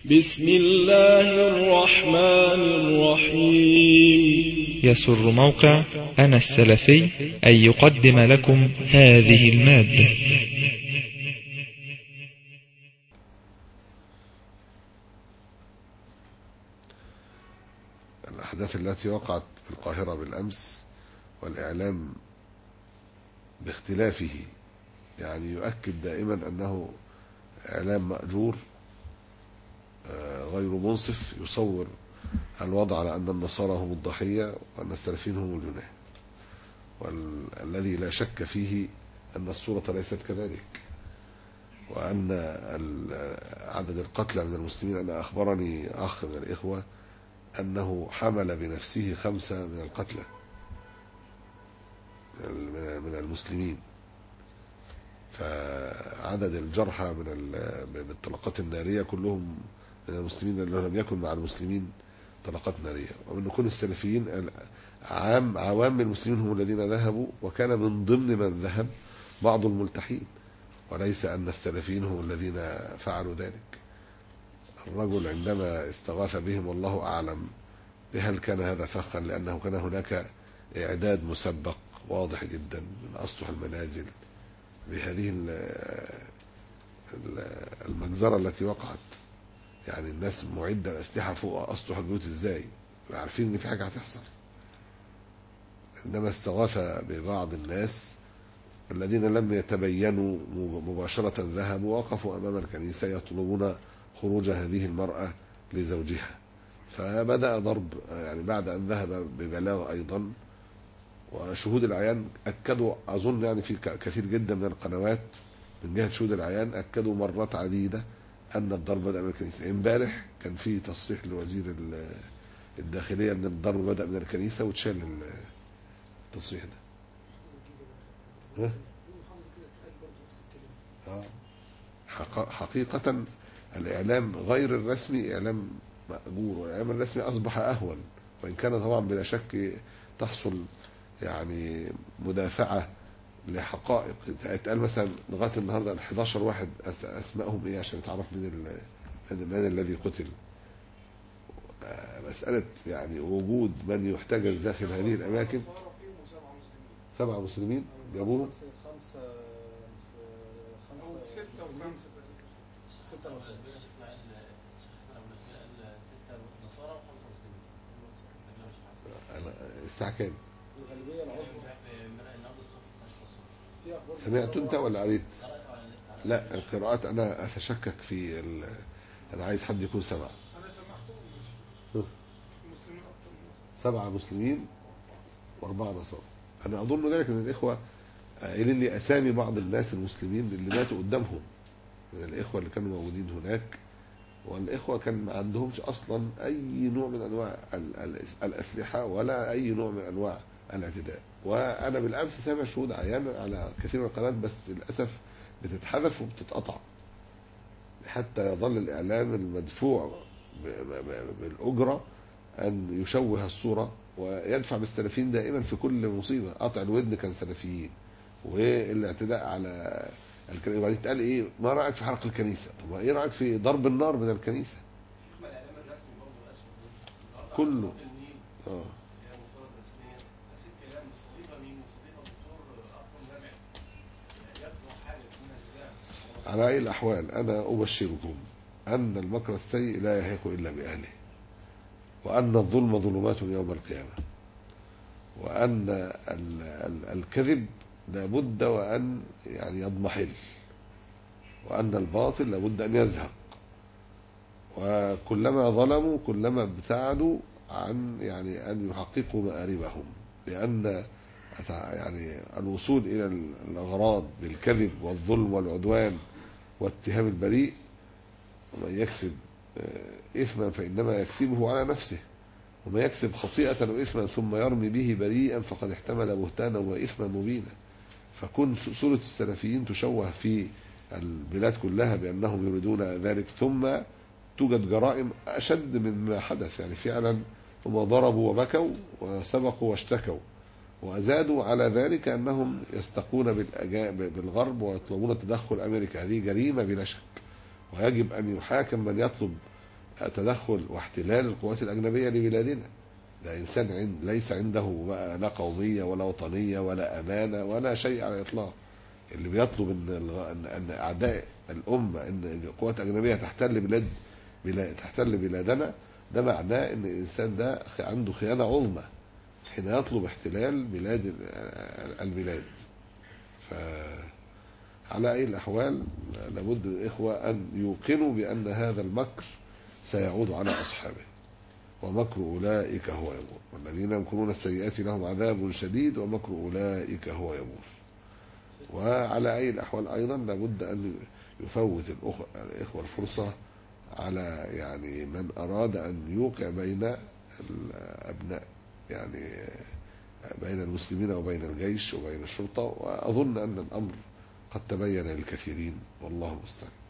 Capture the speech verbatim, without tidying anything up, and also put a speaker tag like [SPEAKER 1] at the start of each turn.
[SPEAKER 1] بسم الله الرحمن الرحيم.
[SPEAKER 2] يسر موقع أنا السلفي أن يقدم لكم هذه المادة.
[SPEAKER 3] الأحداث التي وقعت في القاهرة بالأمس والإعلام باختلافه يعني يؤكد دائما أنه إعلام مأجور غير منصف، يصور الوضع على أن النصارى هم الضحية وأن السلفيين هم الجناه، والذي لا شك فيه أن الصورة ليست كذلك، وأن عدد القتلى من المسلمين، أنا أخبرني أخ من الإخوة أنه حمل بنفسه خمسة من القتلى من المسلمين، فعدد الجرحى من بالطلقات النارية كلهم من المسلمين اللي لم يكن مع المسلمين طلقات نارية، ومن كل السلفيين عام عوام المسلمين هم الذين ذهبوا، وكان من ضمن من ذهب بعض الملتحين، وليس أن السلفيين هم الذين فعلوا ذلك. الرجل عندما استغاث بهم والله أعلم بهل كان هذا فخا، لأنه كان هناك إعداد مسبق واضح جدا من أسطح المنازل بهذه المجزرة التي وقعت. يعني الناس معدة الأسلحة فوق أسطح البيوت إزاي، عارفين إن في حاجة هتحصل. عندما استغاث ببعض الناس الذين لم يتبينوا مباشرة ذهبوا وقفوا أمام الكنيسة يطلبون خروج هذه المرأة لزوجها، فبدأ ضرب يعني بعد أن ذهب ببلاغ أيضا، وشهود العيان أكدوا، أظن يعني في كثير جدا من القنوات من جهة شهود العيان أكدوا مرات عديدة أن الضرب بدأ من الكنيسة. امبارح كان في تصريح لوزير الداخلية أن الضرب بدأ من الكنيسة وتشال التصريح ده. ها؟ حقيقة الإعلام غير الرسمي إعلام مأجور، والإعلام الرسمي أصبح أهون، وإن كان طبعا بلا شك تحصل يعني مدافعة لحقائق. اتقال مثلا لغاية النهاردة ال حداشر واحد أسمائهم إيه عشان تعرف من من الذي قتل. مسألة يعني وجود من يحتجز داخل هذه الأماكن. سبعة مسلمين جابوهم، الساعة كام؟ سمعت انت ولا قريت؟ لا القراءات انا اتشكك في ال... انا عايز حد يكون سبعة.
[SPEAKER 4] انا سمعته
[SPEAKER 3] سبعة مسلمين واربعة نصارى. انا اظن ذلك ان الاخوة قايلين لي اسامي بعض الناس المسلمين اللي ماتوا قدامهم من الاخوة اللي كانوا موجودين هناك، والاخوة كان ما عندهمش اصلا اي نوع من انواع الاسلحة ولا اي نوع من انواع الاعتداء. وانا بالامس سامع شهود عيان على كثير من القنوات، بس للاسف بتتحذف وبتتقطع حتى يظل الاعلام المدفوع بالاجره ان يشوه الصوره ويدفع بالسلفيين دائما في كل مصيبه. قطع الودن كان سلفيين، والاعتداء على الكنيسه. وبعدين اتقال ايه؟ ما رايك في حرق الكنيسه؟ طب ايه رايك في ضرب النار من الكنيسه؟ كله اه على أي الأحوال أنا أبشركم أن المكر السيء لا يهيق إلا بأهله، وأن الظلم ظلمات يوم القيامة، وأن الكذب لابد وأن يعني يضمحل، وأن الباطل لابد أن يزهق، وكلما ظلموا كلما ابتعدوا عن يعني أن يحققوا مآربهم، لأن يعني الوصول إلى الأغراض بالكذب والظلم والعدوان واتهام البريء، ومن يكسب إثما فإنما يكسبه على نفسه، وما يكسب خطيئة وإثما ثم يرمي به بريئا فقد احتمل بهتانا وإثما مبينا. فكن صورة السلفيين تشوه في البلاد كلها بأنهم يريدون ذلك، ثم توجد جرائم أشد مما حدث. يعني فعلا هم ضربوا وبكوا وسبقوا واشتكوا، وأزادوا على ذلك أنهم يستقون بالغرب ويطلبون تدخل أمريكا. هذه جريمة بلا شك، ويجب أن يحاكم من يطلب تدخل واحتلال القوات الأجنبية لبلادنا. ده إنسان عند ليس عنده بقى لا قومية ولا وطنية ولا أمانة ولا شيء على الإطلاق. اللي بيطلب إن أن أعداء الأمة إن قوات أجنبية تحتل بلاد بلاد تحتل بلادنا، ده معناه إن الإنسان ده عنده خيانة عظمى حين يطلب احتلال بلاد البلاد. فعلى أي الأحوال لابد الإخوة أن يوقنوا بأن هذا المكر سيعود على أصحابه، ومكر أولئك هو يبور، والذين يمكرون السيئات لهم عذاب شديد ومكر أولئك هو يبور. وعلى أي الأحوال أيضا لابد أن يفوت الإخوة الفرصة على يعني من أراد أن يوقع بين الأبناء، يعني بين المسلمين وبين الجيش وبين الشرطة، وأظن أن الأمر قد تبين للكثيرين والله المستعان.